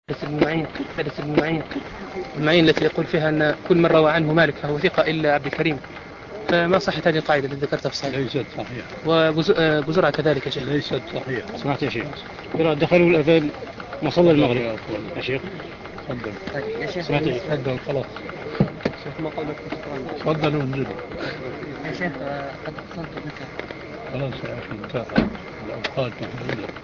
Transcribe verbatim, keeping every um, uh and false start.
حديث ابن معين حديث ابن معين المعين التي يقول فيها أن كل من روى عنه مالك فهو ثقة إلا عبد الكريم، فما صحة هذه القاعدة التي ذكرتها في الصحيح؟ ليست صحيحة. وبزرعة كذلك يا شيخ؟ ليست صحيحة. سمعت يا شيخ؟ دخلوا الأذان مصلى المغرب يا شيخ. تفضل يا شيخ. سمعت يا شيخ؟ تفضل خلاص. تفضلوا انزلوا يا شيخ قد اتصلت بك. خلاص يا أخي انتهى الأوقات محدودة.